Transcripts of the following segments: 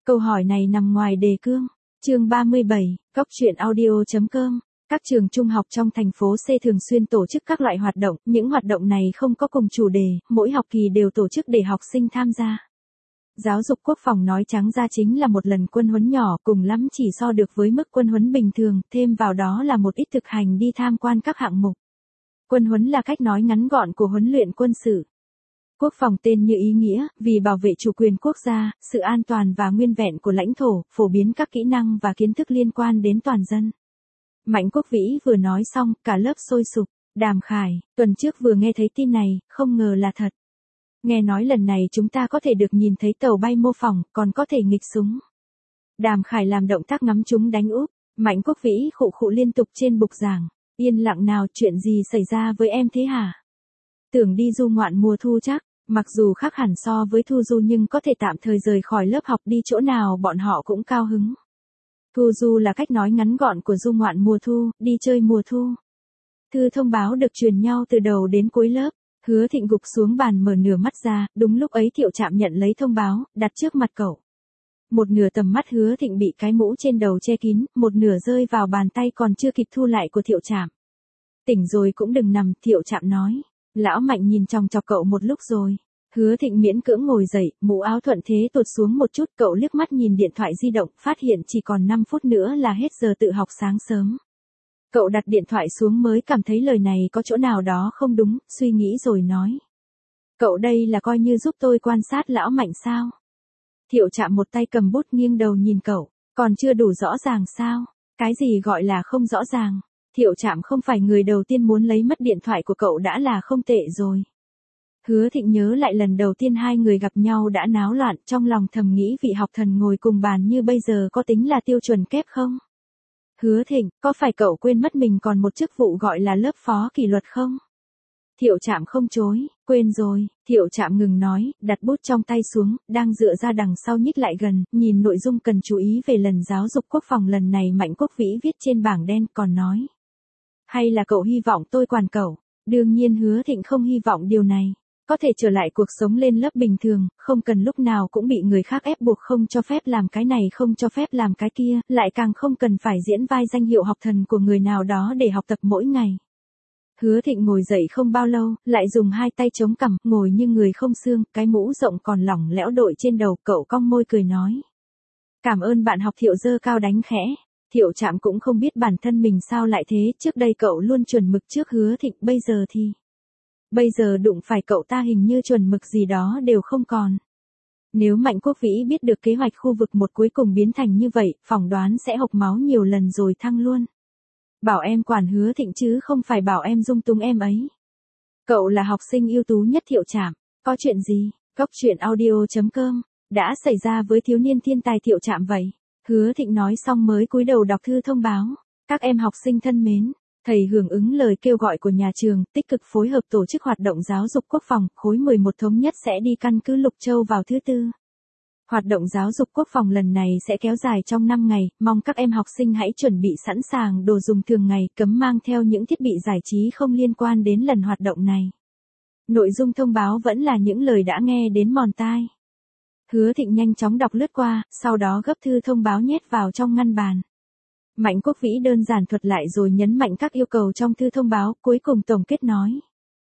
Câu hỏi này nằm ngoài đề cương. Chương 37, Cóc truyện audio.com. Các trường trung học trong thành phố C thường xuyên tổ chức các loại hoạt động, những hoạt động này không có cùng chủ đề, mỗi học kỳ đều tổ chức để học sinh tham gia. Giáo dục quốc phòng nói trắng ra chính là một lần quân huấn nhỏ, cùng lắm chỉ so được với mức quân huấn bình thường, thêm vào đó là một ít thực hành đi tham quan các hạng mục. Quân huấn là cách nói ngắn gọn của huấn luyện quân sự. Quốc phòng tên như ý nghĩa, vì bảo vệ chủ quyền quốc gia, sự an toàn và nguyên vẹn của lãnh thổ, phổ biến các kỹ năng và kiến thức liên quan đến toàn dân. Mạnh Quốc Vĩ vừa nói xong, cả lớp sôi sục. Đàm Khải, tuần trước vừa nghe thấy tin này, không ngờ là thật. Nghe nói lần này chúng ta có thể được nhìn thấy tàu bay mô phỏng, còn có thể nghịch súng. Đàm Khải làm động tác ngắm chúng đánh úp. Mạnh Quốc Vĩ khụ khụ liên tục trên bục giảng. Yên lặng nào, chuyện gì xảy ra với em thế hả? Tưởng đi du ngoạn mùa thu chắc. Mặc dù khác hẳn so với Thu Du nhưng có thể tạm thời rời khỏi lớp học đi chỗ nào bọn họ cũng cao hứng. Thu Du là cách nói ngắn gọn của du ngoạn mùa thu, đi chơi mùa thu. Thư thông báo được truyền nhau từ đầu đến cuối lớp. Hứa Thịnh gục xuống bàn mở nửa mắt ra, đúng lúc ấy Thiệu Trạm nhận lấy thông báo, đặt trước mặt cậu. Một nửa tầm mắt Hứa Thịnh bị cái mũ trên đầu che kín, một nửa rơi vào bàn tay còn chưa kịp thu lại của Thiệu Trạm. Tỉnh rồi cũng đừng nằm, Thiệu Trạm nói. Lão Mạnh nhìn chòng chọc cậu một lúc rồi. Hứa Thịnh miễn cưỡng ngồi dậy, mũ áo thuận thế tuột xuống một chút, cậu liếc mắt nhìn điện thoại di động, phát hiện chỉ còn 5 phút nữa là hết giờ tự học sáng sớm. Cậu đặt điện thoại xuống mới cảm thấy lời này có chỗ nào đó không đúng, suy nghĩ rồi nói. Cậu đây là coi như giúp tôi quan sát Lão Mạnh sao? Thiệu Trạm một tay cầm bút nghiêng đầu nhìn cậu, còn chưa đủ rõ ràng sao? Cái gì gọi là không rõ ràng? Thiệu Trạm không phải người đầu tiên muốn lấy mất điện thoại của cậu đã là không tệ rồi. Hứa Thịnh nhớ lại lần đầu tiên hai người gặp nhau đã náo loạn, trong lòng thầm nghĩ vị học thần ngồi cùng bàn như bây giờ có tính là tiêu chuẩn kép không? Hứa Thịnh, có phải cậu quên mất mình còn một chức vụ gọi là lớp phó kỷ luật không? Thiệu Trạm không chối, quên rồi. Thiệu Trạm ngừng nói, đặt bút trong tay xuống, đang dựa ra đằng sau nhích lại gần, nhìn nội dung cần chú ý về lần giáo dục quốc phòng lần này Mạnh Quốc Vĩ viết trên bảng đen, còn nói. Hay là cậu hy vọng tôi quản cậu? Đương nhiên Hứa Thịnh không hy vọng điều này. Có thể trở lại cuộc sống lên lớp bình thường, không cần lúc nào cũng bị người khác ép buộc không cho phép làm cái này không cho phép làm cái kia, lại càng không cần phải diễn vai danh hiệu học thần của người nào đó để học tập mỗi ngày. Hứa Thịnh ngồi dậy không bao lâu, lại dùng hai tay chống cằm, ngồi như người không xương, cái mũ rộng còn lỏng lẻo đội trên đầu, cậu cong môi cười nói. Cảm ơn bạn học Thiệu, giơ cao đánh khẽ. Thiệu Trạm cũng không biết bản thân mình sao lại thế, trước đây cậu luôn chuẩn mực trước Hứa Thịnh, bây giờ thì... Bây giờ đụng phải cậu ta hình như chuẩn mực gì đó đều không còn. Nếu Mạnh Quốc Vĩ biết được kế hoạch khu vực một cuối cùng biến thành như vậy, phỏng đoán sẽ hộc máu nhiều lần rồi thăng luôn. Bảo em quản Hứa Thịnh chứ không phải bảo em dung túng em ấy. Cậu là học sinh ưu tú nhất Thiệu Trạm. Có chuyện gì? Cóc truyện audio.com đã xảy ra với thiếu niên thiên tài Thiệu Trạm vậy? Hứa Thịnh nói xong mới cúi đầu đọc thư thông báo. Các em học sinh thân mến. Thầy hưởng ứng lời kêu gọi của nhà trường, tích cực phối hợp tổ chức hoạt động giáo dục quốc phòng, khối 11 thống nhất sẽ đi căn cứ Lục Châu vào thứ Tư. Hoạt động giáo dục quốc phòng lần này sẽ kéo dài trong 5 ngày, mong các em học sinh hãy chuẩn bị sẵn sàng đồ dùng thường ngày, cấm mang theo những thiết bị giải trí không liên quan đến lần hoạt động này. Nội dung thông báo vẫn là những lời đã nghe đến mòn tai. Hứa Thịnh nhanh chóng đọc lướt qua, sau đó gấp thư thông báo nhét vào trong ngăn bàn. Mạnh Quốc Vĩ đơn giản thuật lại rồi nhấn mạnh các yêu cầu trong thư thông báo, cuối cùng tổng kết nói.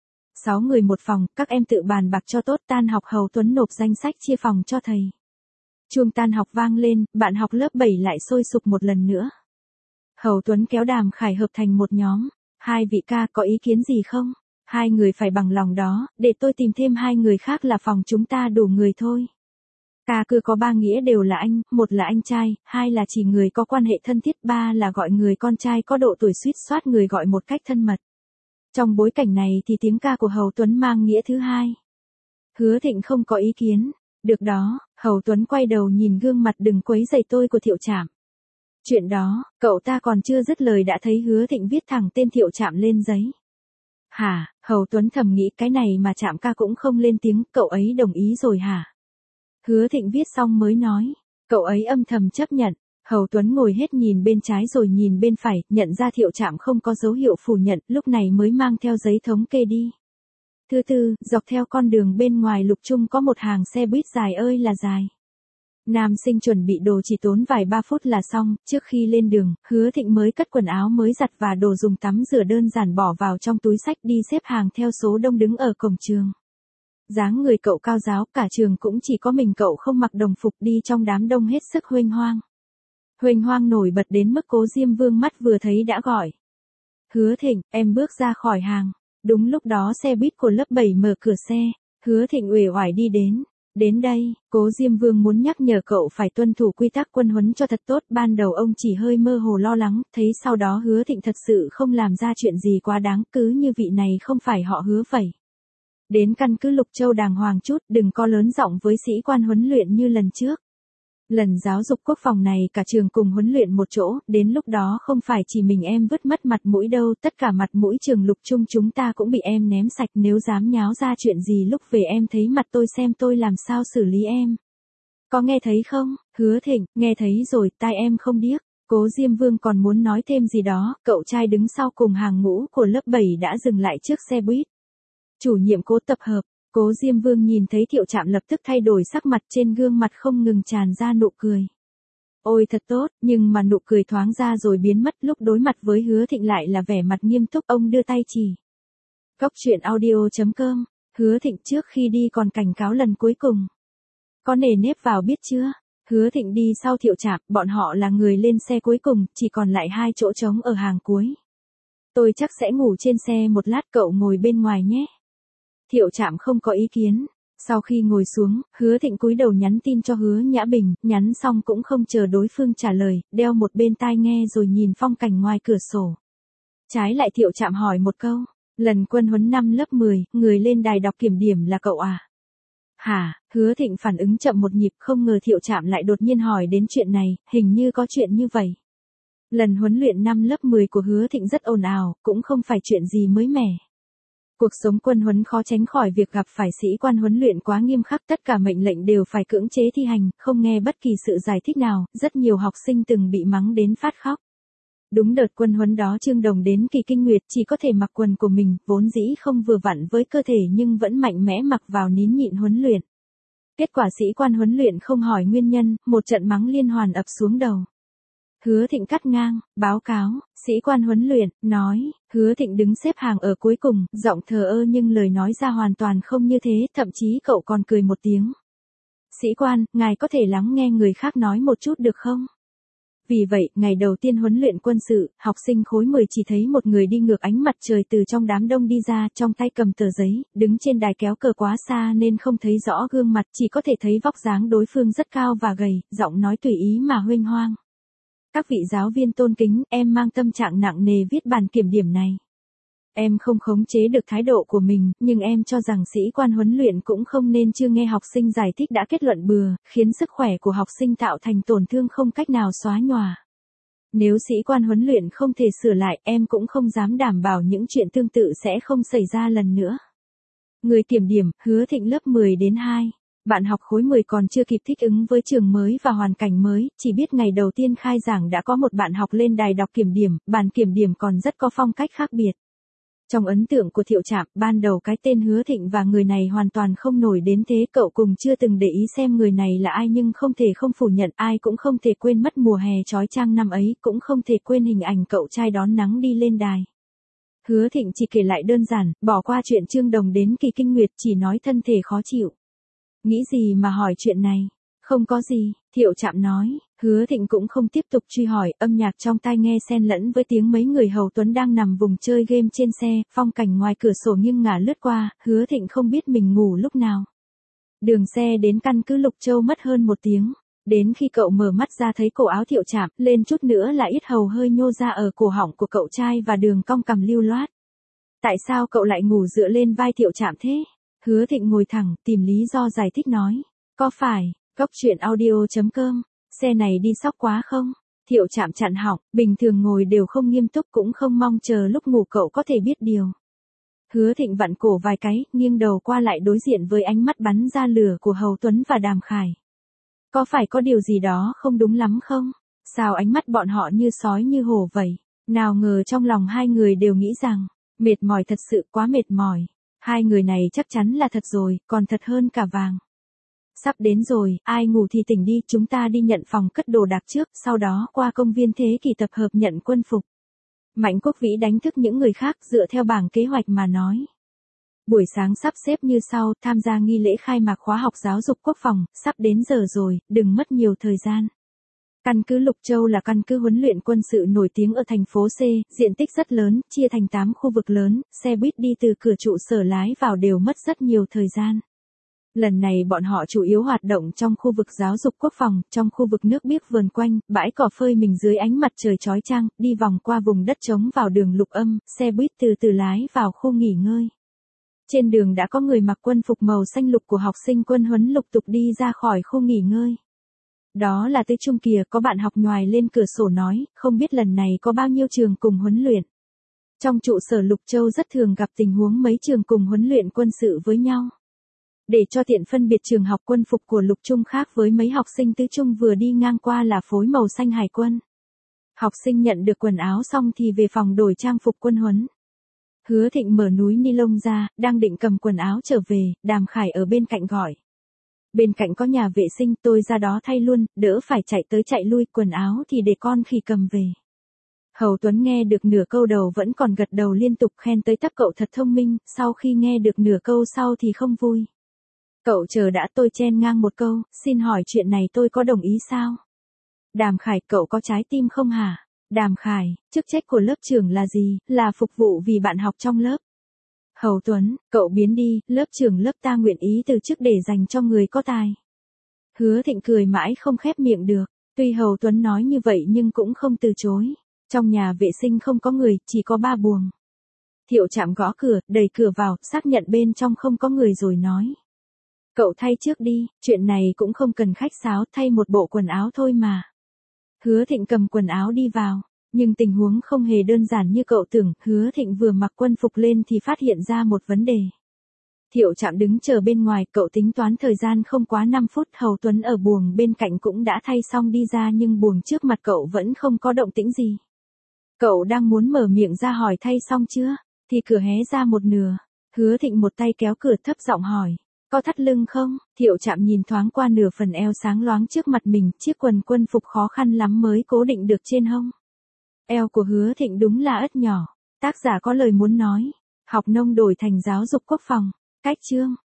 6 người một phòng, các em tự bàn bạc cho tốt, tan học Hầu Tuấn nộp danh sách chia phòng cho thầy. Chuông tan học vang lên, bạn học lớp 7 lại sôi sục một lần nữa. Hầu Tuấn kéo Đàm Khải hợp thành một nhóm. Hai vị ca có ý kiến gì không? Hai người phải bằng lòng đó, để tôi tìm thêm hai người khác là phòng chúng ta đủ người thôi. Ca cứ có 3 nghĩa đều là anh, một là anh trai, hai là chỉ người có quan hệ thân thiết, ba là gọi người con trai có độ tuổi suýt soát người gọi một cách thân mật. Trong bối cảnh này thì tiếng ca của Hầu Tuấn mang nghĩa thứ hai. Hứa Thịnh không có ý kiến. Được đó, Hầu Tuấn quay đầu nhìn gương mặt đừng quấy rầy tôi của Thiệu Trạm. Chuyện đó, cậu ta còn chưa dứt lời đã thấy Hứa Thịnh viết thẳng tên Thiệu Trạm lên giấy. Hả, Hầu Tuấn thầm nghĩ cái này mà Trạm ca cũng không lên tiếng, cậu ấy đồng ý rồi hả? Hứa Thịnh viết xong mới nói, cậu ấy âm thầm chấp nhận. Hầu Tuấn ngồi hết nhìn bên trái rồi nhìn bên phải, nhận ra Thiệu Trạm không có dấu hiệu phủ nhận, lúc này mới mang theo giấy thống kê đi. Thứ Tư, dọc theo con đường bên ngoài Lục Trung có một hàng xe buýt dài ơi là dài. Nam sinh chuẩn bị đồ chỉ tốn vài 3 phút là xong, trước khi lên đường, Hứa Thịnh mới cất quần áo mới giặt và đồ dùng tắm rửa đơn giản bỏ vào trong túi xách đi xếp hàng theo số đông đứng ở cổng trường. Dáng người cậu cao ráo, cả trường cũng chỉ có mình cậu không mặc đồng phục đi trong đám đông hết sức huênh hoang. Huênh hoang nổi bật đến mức Cố Diêm Vương mắt vừa thấy đã gọi. Hứa Thịnh, em bước ra khỏi hàng. Đúng lúc đó xe buýt của lớp 7 mở cửa xe, Hứa Thịnh uể oải đi đến. Đến đây, Cố Diêm Vương muốn nhắc nhở cậu phải tuân thủ quy tắc quân huấn cho thật tốt. Ban đầu ông chỉ hơi mơ hồ lo lắng, thấy sau đó Hứa Thịnh thật sự không làm ra chuyện gì quá đáng, cứ như vị này không phải họ Hứa vậy. Đến căn cứ Lục Châu đàng hoàng chút, đừng có lớn giọng với sĩ quan huấn luyện như lần trước. Lần giáo dục quốc phòng này cả trường cùng huấn luyện một chỗ, đến lúc đó không phải chỉ mình em vứt mất mặt mũi đâu, tất cả mặt mũi trường Lục Trung chúng ta cũng bị em ném sạch, nếu dám nháo ra chuyện gì lúc về em thấy mặt tôi xem tôi làm sao xử lý em. Có nghe thấy không, Hứa Thịnh, nghe thấy rồi, tai em không điếc. Cố Diêm Vương còn muốn nói thêm gì đó, cậu trai đứng sau cùng hàng ngũ của lớp 7 đã dừng lại trước xe buýt. Chủ nhiệm Cố tập hợp. Cố Diêm Vương nhìn thấy Thiệu Trạm lập tức thay đổi sắc mặt, trên gương mặt không ngừng tràn ra nụ cười. Ôi thật tốt, nhưng mà nụ cười thoáng ra rồi biến mất, lúc đối mặt với Hứa Thịnh lại là vẻ mặt nghiêm túc, ông đưa tay chỉ. Cóc truyện audio.com, Hứa Thịnh trước khi đi còn cảnh cáo lần cuối cùng. Có nề nếp vào biết chưa? Hứa Thịnh đi sau Thiệu Trạm, bọn họ là người lên xe cuối cùng, chỉ còn lại 2 chỗ trống ở hàng cuối. Tôi chắc sẽ ngủ trên xe một lát, cậu ngồi bên ngoài nhé. Thiệu Trạm không có ý kiến. Sau khi ngồi xuống, Hứa Thịnh cúi đầu nhắn tin cho Hứa Nhã Bình, nhắn xong cũng không chờ đối phương trả lời, đeo một bên tai nghe rồi nhìn phong cảnh ngoài cửa sổ. Trái lại Thiệu Trạm hỏi một câu, lần quân huấn năm lớp 10, người lên đài đọc kiểm điểm là cậu à? Hả? Hứa Thịnh phản ứng chậm một nhịp, không ngờ Thiệu Trạm lại đột nhiên hỏi đến chuyện này, hình như có chuyện như vậy. Lần huấn luyện năm lớp 10 của Hứa Thịnh rất ồn ào, cũng không phải chuyện gì mới mẻ. Cuộc sống quân huấn khó tránh khỏi việc gặp phải sĩ quan huấn luyện quá nghiêm khắc, tất cả mệnh lệnh đều phải cưỡng chế thi hành, không nghe bất kỳ sự giải thích nào, rất nhiều học sinh từng bị mắng đến phát khóc. Đúng đợt quân huấn đó Trương Đồng đến kỳ kinh nguyệt chỉ có thể mặc quần của mình, vốn dĩ không vừa vặn với cơ thể nhưng vẫn mạnh mẽ mặc vào nín nhịn huấn luyện. Kết quả sĩ quan huấn luyện không hỏi nguyên nhân, một trận mắng liên hoàn ập xuống đầu. Hứa Thịnh cắt ngang, báo cáo, sĩ quan huấn luyện, nói, Hứa Thịnh đứng xếp hàng ở cuối cùng, giọng thờ ơ nhưng lời nói ra hoàn toàn không như thế, thậm chí cậu còn cười một tiếng. Sĩ quan, ngài có thể lắng nghe người khác nói một chút được không? Vì vậy, ngày đầu tiên huấn luyện quân sự, học sinh khối 10 chỉ thấy một người đi ngược ánh mặt trời từ trong đám đông đi ra, trong tay cầm tờ giấy, đứng trên đài kéo cờ quá xa nên không thấy rõ gương mặt, chỉ có thể thấy vóc dáng đối phương rất cao và gầy, giọng nói tùy ý mà huênh hoang. Các vị giáo viên tôn kính, em mang tâm trạng nặng nề viết bản kiểm điểm này. Em không khống chế được thái độ của mình, nhưng em cho rằng sĩ quan huấn luyện cũng không nên chưa nghe học sinh giải thích đã kết luận bừa, khiến sức khỏe của học sinh tạo thành tổn thương không cách nào xóa nhòa. Nếu sĩ quan huấn luyện không thể sửa lại, em cũng không dám đảm bảo những chuyện tương tự sẽ không xảy ra lần nữa. Người kiểm điểm, Hứa Thịnh lớp 10 đến 2. Bạn học khối 10 còn chưa kịp thích ứng với trường mới và hoàn cảnh mới, chỉ biết ngày đầu tiên khai giảng đã có một bạn học lên đài đọc kiểm điểm, bản kiểm điểm còn rất có phong cách khác biệt. Trong ấn tượng của Thiệu Trạm, ban đầu cái tên Hứa Thịnh và người này hoàn toàn không nổi đến thế, cậu cùng chưa từng để ý xem người này là ai nhưng không thể không phủ nhận, ai cũng không thể quên mất mùa hè chói chang năm ấy, cũng không thể quên hình ảnh cậu trai đón nắng đi lên đài. Hứa Thịnh chỉ kể lại đơn giản, bỏ qua chuyện Trương Đồng đến kỳ kinh nguyệt, chỉ nói thân thể khó chịu. Nghĩ gì mà hỏi chuyện này? Không có gì, Thiệu Trạm nói. Hứa Thịnh cũng không tiếp tục truy hỏi, âm nhạc trong tai nghe xen lẫn với tiếng mấy người hầu tuấn đang nằm vùng chơi game trên xe, phong cảnh ngoài cửa sổ nghiêng ngả lướt qua, Hứa Thịnh không biết mình ngủ lúc nào. Đường xe đến căn cứ Lục Châu mất hơn 1 tiếng. Đến khi cậu mở mắt ra thấy cổ áo Thiệu Trạm, lên chút nữa là yết hầu hơi nhô ra ở cổ họng của cậu trai và đường cong cằm lưu loát. Tại sao cậu lại ngủ dựa lên vai Thiệu Trạm thế? Hứa Thịnh ngồi thẳng, tìm lý do giải thích nói. Có phải, cóc truyện audio.com, xe này đi sóc quá không? Thiệu Trạm chặn họng, bình thường ngồi đều không nghiêm túc cũng không mong chờ lúc ngủ cậu có thể biết điều. Hứa Thịnh vặn cổ vài cái, nghiêng đầu qua lại đối diện với ánh mắt bắn ra lửa của Hầu Tuấn và Đàm Khải. Có phải có điều gì đó không đúng lắm không? Sao ánh mắt bọn họ như sói như hổ vậy? Nào ngờ trong lòng hai người đều nghĩ rằng, mệt mỏi thật sự quá mệt mỏi. Hai người này chắc chắn là thật rồi, còn thật hơn cả vàng. Sắp đến rồi, ai ngủ thì tỉnh đi, chúng ta đi nhận phòng cất đồ đạc trước, sau đó qua công viên Thế Kỷ tập hợp nhận quân phục. Mạnh Quốc Vĩ đánh thức những người khác dựa theo bảng kế hoạch mà nói. Buổi sáng sắp xếp như sau, tham gia nghi lễ khai mạc khóa học giáo dục quốc phòng, sắp đến giờ rồi, đừng mất nhiều thời gian. Căn cứ Lục Châu là căn cứ huấn luyện quân sự nổi tiếng ở thành phố C, diện tích rất lớn, chia thành 8 khu vực lớn, xe buýt đi từ cửa trụ sở lái vào đều mất rất nhiều thời gian. Lần này bọn họ chủ yếu hoạt động trong khu vực giáo dục quốc phòng, trong khu vực nước biếc vườn quanh, bãi cỏ phơi mình dưới ánh mặt trời chói chang, đi vòng qua vùng đất trống vào đường Lục Âm, xe buýt từ từ lái vào khu nghỉ ngơi. Trên đường đã có người mặc quân phục màu xanh lục của học sinh quân huấn lục tục đi ra khỏi khu nghỉ ngơi. Đó là Tư Trung kìa, có bạn học nhoài lên cửa sổ nói, không biết lần này có bao nhiêu trường cùng huấn luyện. Trong trụ sở Lục Châu rất thường gặp tình huống mấy trường cùng huấn luyện quân sự với nhau. Để cho tiện phân biệt trường học quân phục của Lục Trung khác với mấy học sinh Tứ Trung vừa đi ngang qua là phối màu xanh hải quân. Học sinh nhận được quần áo xong thì về phòng đổi trang phục quân huấn. Hứa Thịnh mở núi ni lông ra, đang định cầm quần áo trở về, Đàm Khải ở bên cạnh gọi. Bên cạnh có nhà vệ sinh, tôi ra đó thay luôn, đỡ phải chạy tới chạy lui, quần áo thì để con khi cầm về. Hầu Tuấn nghe được nửa câu đầu vẫn còn gật đầu liên tục khen tới tấp cậu thật thông minh, sau khi nghe được nửa câu sau thì không vui. Cậu chờ đã, tôi chen ngang một câu, xin hỏi chuyện này tôi có đồng ý sao? Đàm Khải, cậu có trái tim không hả? Đàm Khải, chức trách của lớp trưởng là gì? Là phục vụ vì bạn học trong lớp. Hầu Tuấn, cậu biến đi, lớp trưởng lớp ta nguyện ý từ chức để dành cho người có tài. Hứa Thịnh cười mãi không khép miệng được, tuy Hầu Tuấn nói như vậy nhưng cũng không từ chối. Trong nhà vệ sinh không có người, chỉ có 3 buồng. Thiệu Trạm gõ cửa, đẩy cửa vào, xác nhận bên trong không có người rồi nói. Cậu thay trước đi, chuyện này cũng không cần khách sáo, thay một bộ quần áo thôi mà. Hứa Thịnh cầm quần áo đi vào, nhưng tình huống không hề đơn giản như cậu tưởng, Hứa Thịnh vừa mặc quân phục lên thì phát hiện ra một vấn đề. Thiệu Trạm đứng chờ bên ngoài, cậu tính toán thời gian không quá 5 phút, Hầu Tuấn ở buồng bên cạnh cũng đã thay xong đi ra nhưng buồng trước mặt cậu vẫn không có động tĩnh gì. Cậu đang muốn mở miệng ra hỏi thay xong chưa, thì cửa hé ra một nửa. Hứa Thịnh một tay kéo cửa thấp giọng hỏi, có thắt lưng không? Thiệu Trạm nhìn thoáng qua nửa phần eo sáng loáng trước mặt mình, chiếc quần quân phục khó khăn lắm mới cố định được trên hông. Eo của Hứa Thịnh đúng là ất nhỏ. Tác giả có lời muốn nói, học nông đổi thành giáo dục quốc phòng. Cách chương